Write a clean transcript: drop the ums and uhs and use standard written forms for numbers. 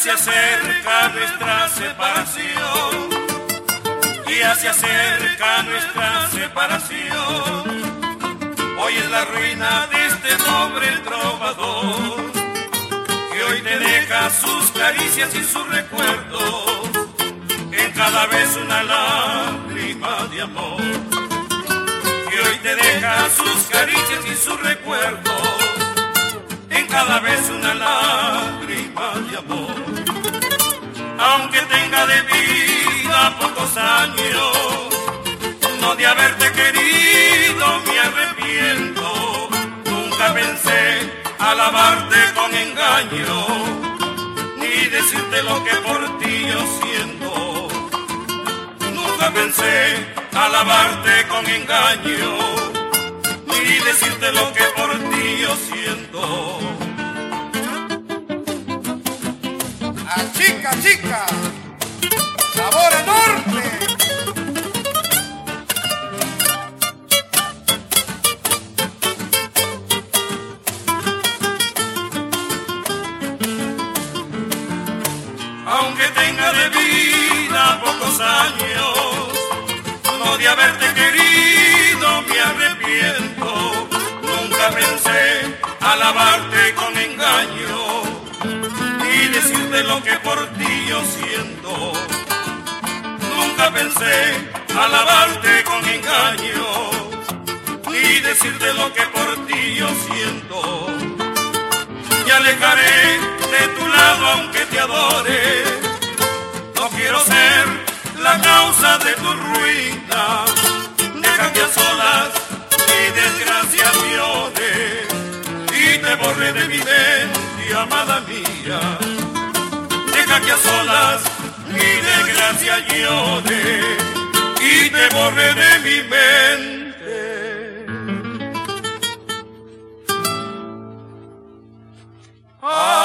se acerca nuestra separación, ya se acerca nuestra separación. Hoy es la ruina de este pobre trovador, que hoy te deja sus caricias y sus recuerdos, en cada vez una lágrima de amor. Que hoy te deja sus caricias y sus recuerdos, en cada vez una lágrima de amor. Aunque tenga de vida pocos años, no de haberte querido me arrepiento. Nunca pensé alabarte con engaño, ni decirte lo que por ti yo siento. Nunca pensé alabarte con engaño, ni decirte lo que por ti yo siento. Chica, chica, sabor a norte. Aunque tenga de vida pocos años, no de haberte querido me arrepiento. Nunca pensé alabarte con engaño, ni decirte lo que por ti yo siento. Nunca pensé alabarte con engaño, ni decirte lo que por ti yo siento. Me alejaré de tu lado aunque te adore, no quiero ser la causa de tu ruina. Deja que a solas mi desgracia llore y te borre de mi mente, amada mía. Deja que a solas mi desgracia llore y te borre de mi mente. Ah.